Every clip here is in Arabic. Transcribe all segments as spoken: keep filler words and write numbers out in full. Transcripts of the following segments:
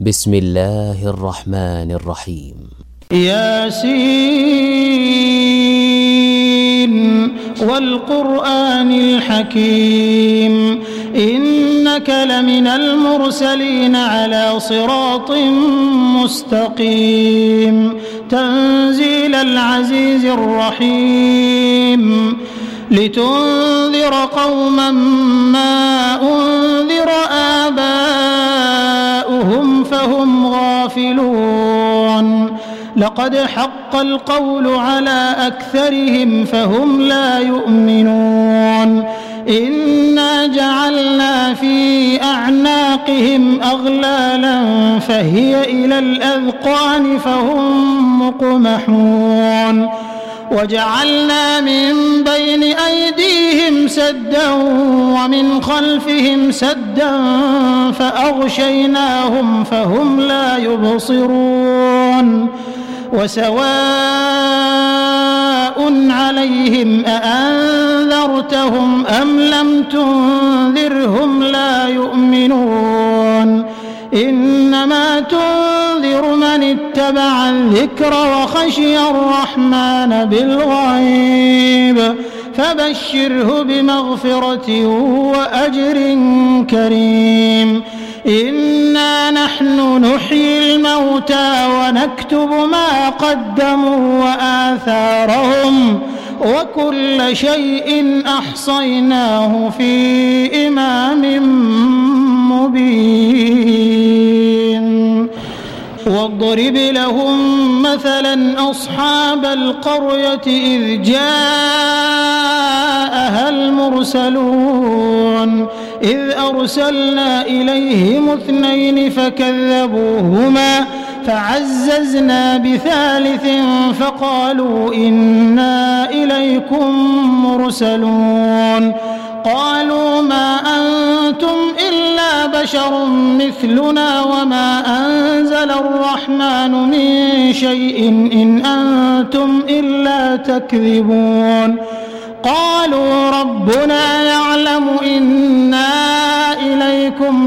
بسم الله الرحمن الرحيم. ياسين والقرآن الحكيم إنك لمن المرسلين على صراط مستقيم تنزيل العزيز الرحيم لتنذر قوما ما أنذر آباؤهم فهم غافلون لقد حق القول على أكثرهم فهم لا يؤمنون إنا جعلنا في أعناقهم أغلالا فهي إلى الأذقان فهم مقمحون وجعلنا من بين أيديهم سدا ومن خلفهم سدا فأغشيناهم فهم لا يبصرون وسواء عليهم أأنذرتهم أم لم تنذرهم لا يؤمنون إنما تنذر من اتبع الذكر وخشي الرحمن بالغيب فبشره بمغفرة وأجر كريم إنا نحن نحيي الموتى ونكتب ما قدموا وآثارهم وكل شيء أحصيناه في إمام مبين واضرب لهم مثلا أصحاب القرية إذ جاءها المرسلون إذ أرسلنا إليهم اثنين فكذبوهما فعززنا بثالث فقالوا إنا إليكم مرسلون قالوا ما أنتم إلا بشر مثلنا وما أنزل الرحمن من شيء إن أنتم إلا تكذبون قالوا ربنا يعلم إنا إليكم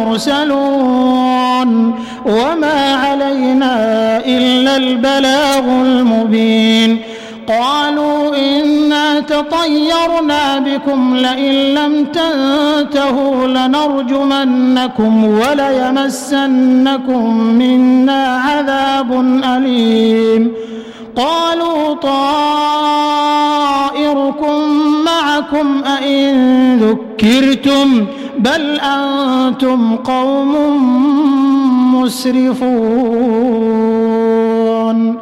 لمرسلون وما علينا إلا البلاغ المبين قالوا إنا تطيرنا بكم لئن لم تنتهوا لنرجمنكم وليمسنكم منا عذاب أليم قالوا طائركم معكم أئن ذكرتم بل أنتم قوم مسرفون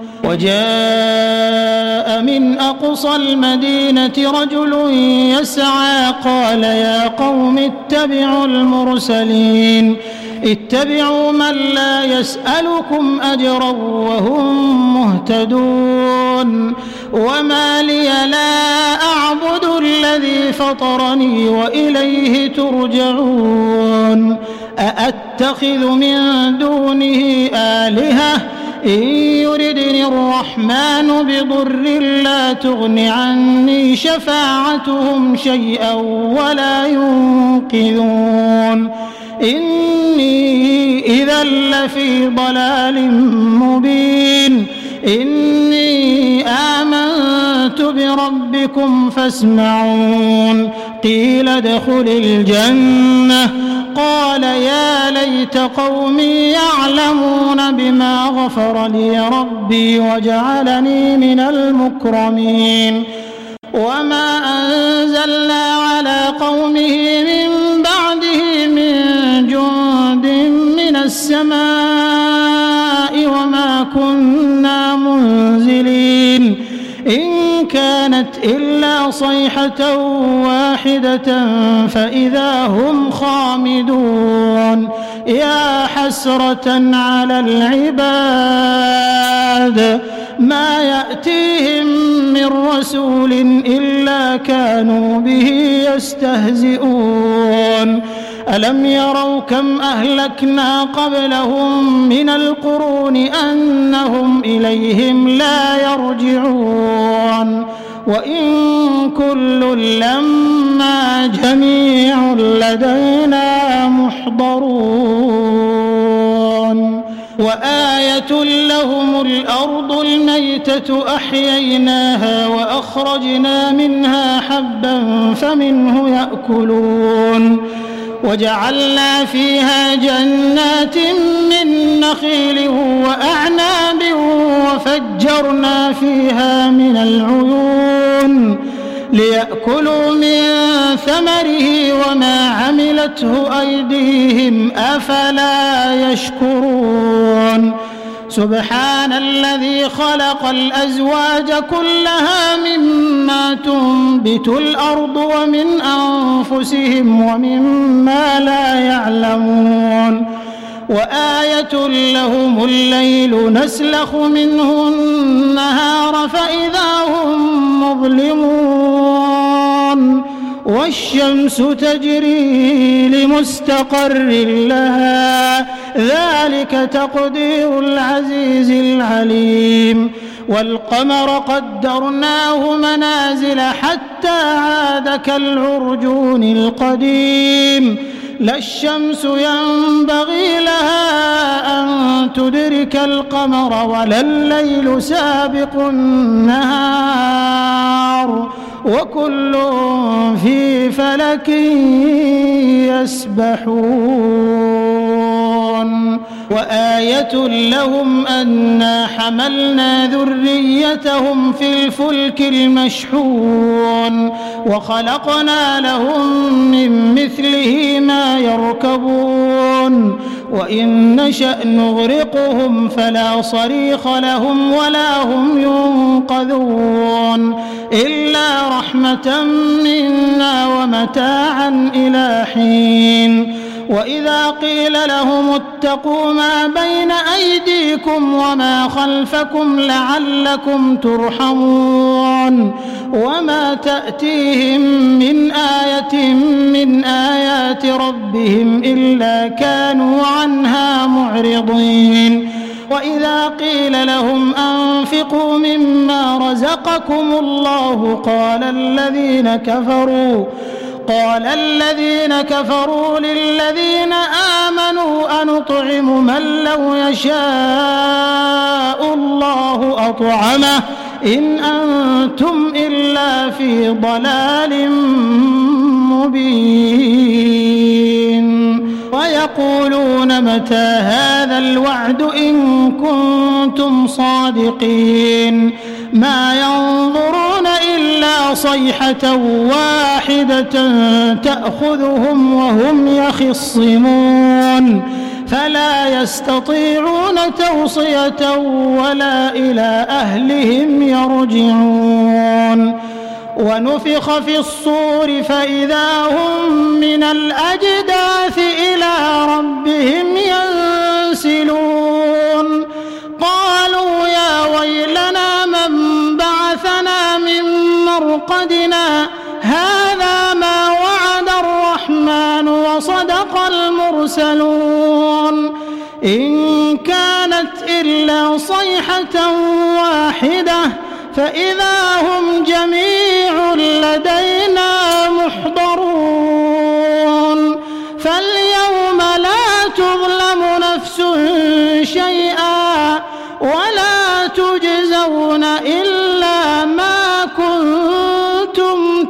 وجاء من أقصى المدينة رجل يسعى قال يا قوم اتبعوا المرسلين اتبعوا من لا يسألكم أجرا وهم مهتدون وما لي لا أعبد الذي فطرني وإليه ترجعون أأتخذ من دونه آلهة إن يردني الرحمن بضر لا تغن عني شفاعتهم شيئا ولا ينقذون إني إذا لفي ضلال مبين إني آمنت بربكم فاسمعون قيل ادخل الجنة قال يا ليت قومي يعلمون بما غفر لي ربي وجعلني من المكرمين وما أنزلنا على قومه من بعده من جند من السماء وما كنا منزلين إن كانت إلا صيحة واحدة فإذا هم خامدون يا حسرة على العباد ما يأتيهم من رسول إلا كانوا به يستهزئون ألم يروا كم أهلكنا قبلهم من القرون أنهم إليهم لا يرجعون وإن كل لما جميع لدينا محضرون. وآية لهم الأرض الميتة أحييناها وأخرجنا منها حبا فمنه يأكلون وجعلنا فيها جنات من نخيل وأعناب وفجرنا فيها من العيون ليأكلوا من ثمره وما عملته أيديهم أفلا يشكرون سبحان الذي خلق الأزواج كلها مما تنبت الأرض ومن أنفسهم ومما لا يعلمون وآية لهم الليل نسلخ منه النهار فإذا هم مظلمون والشمس تجري لمستقر لها ذلك تقدير العزيز العليم والقمر قدرناه منازل حتى عاد كالعرجون القديم لا الشمس ينبغي لها أن تدرك القمر ولا الليل سابق النهار وكل في فلك يسبحون وآية لهم أنا حملنا ذريتهم في الفلك المشحون وخلقنا لهم من مثله ما يركبون وإن نشأ نغرقهم فلا صريخ لهم ولا هم ينقذون إلا رحمة منا ومتاعا إلى حين وإذا قيل لهم اتقوا ما بين أيديكم وما خلفكم لعلكم ترحمون وما تأتيهم من آية من آيات ربهم إلا كانوا عنها معرضين وإذا قيل لهم أنفقوا مما رزقكم الله قال الذين كفروا قال الذين كفروا للذين آمنوا أنطعم من لو يشاء الله أطعمه إن أنتم إلا في ضلال مبين ويقولون متى هذا الوعد إن كنتم صادقين ما ينظرون إلا صيحة واحدة تأخذهم وهم يخصمون فلا يستطيعون توصية ولا إلى أهلهم يرجعون ونفخ في الصور فإذا هم من الأجداث إلى ربهم ينسلون قالوا يا ويلنا من بعثنا من مرقدنا هذا ما وعد الرحمن وصدق المرسلون إن كانت إلا صيحة واحدة فإذا هم جميع لدينا محضرون فاليوم لا تظلم نفس شيئا ولا تجزون إلا ما كنتم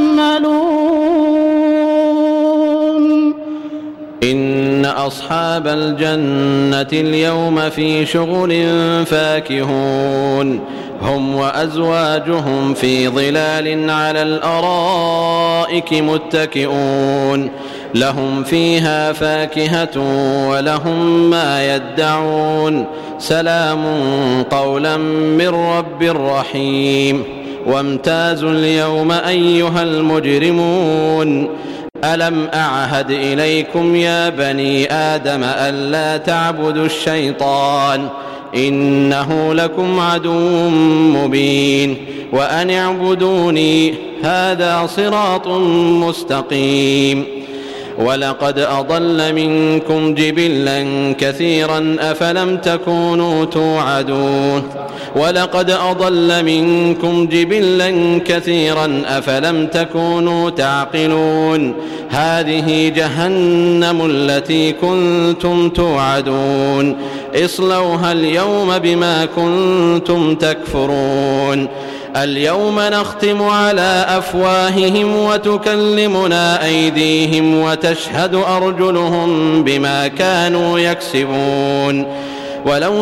تعملون إن أصحاب الجنة اليوم في شغل فاكهون هم وأزواجهم في ظلال على الأرائك متكئون لهم فيها فاكهة ولهم ما يدعون سلام قولا من رب رحيم وامتازوا اليوم أيها المجرمون ألم أعهد إليكم يا بني آدم ألا تعبدوا الشيطان إنه لكم عدو مبين وأن اعبدوني هذا صراط مستقيم ولقد أضل منكم جبلا كثيرا أفلم تكونوا توعدون ولقد أضل منكم جبلا كثيرا أفلم تكونوا تعقلون هذه جهنم التي كنتم توعدون اصلوها اليوم بما كنتم تكفرون اليوم نختم على أفواههم وتكلمنا أيديهم وتشهد أرجلهم بما كانوا يكسبون ولو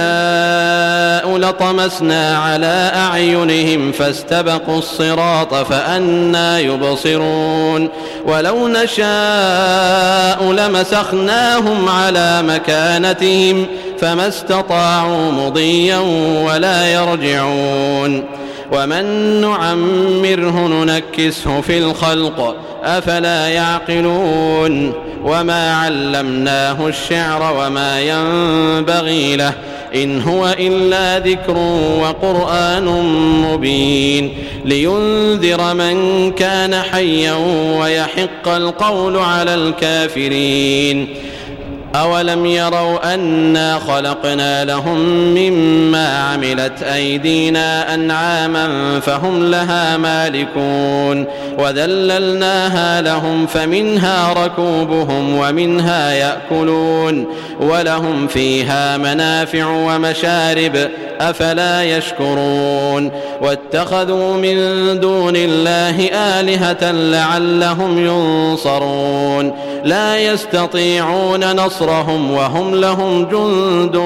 نشاء لطمسنا على أعينهم فاستبقوا الصراط فأنى يبصرون ولو نشاء لمسخناهم على مكانتهم فما استطاعوا مضيا ولا يرجعون ومن نعمره ننكسه في الخلق أفلا يعقلون وما علمناه الشعر وما ينبغي له إن هو إلا ذكر وقرآن مبين لينذر من كان حيا ويحق القول على الكافرين أولم يروا أنا خلقنا لهم مما عملت أيدينا أنعاما فهم لها مالكون وذللناها لهم فمنها ركوبهم ومنها يأكلون ولهم فيها منافع ومشارب أفلا يشكرون واتخذوا من دون الله آلهة لعلهم ينصرون لا يستطيعون نصرهم وهم لهم جند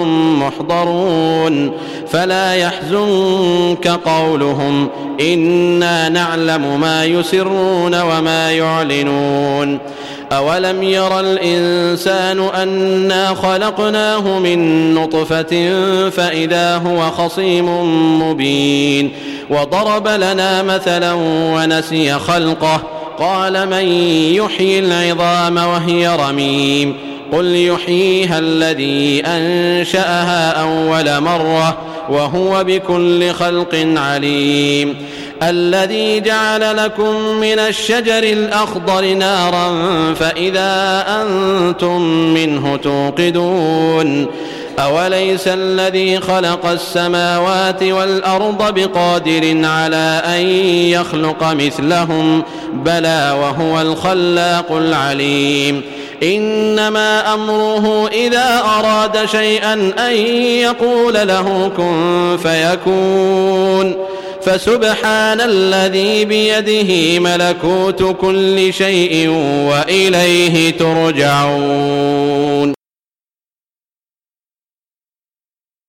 محضرون فلا يحزنك قولهم إنا نعلم ما يسرون وما يعلنون أولم ير الإنسان أنا خلقناه من نطفة فإذا هو خصيم مبين وضرب لنا مثلا ونسي خلقه قال من يحيي العظام وهي رميم قل يحييها الذي أنشأها أول مرة وهو بكل خلق عليم الذي جعل لكم من الشجر الأخضر نارا فإذا أنتم منه توقدون أوليس الذي خلق السماوات والأرض بقادر على أن يخلق مثلهم بلى وهو الخلاق العليم إنما أمره إذا أراد شيئا أن يقول له كن فيكون فسبحان الذي بيده ملكوت كل شيء وإليه ترجعون.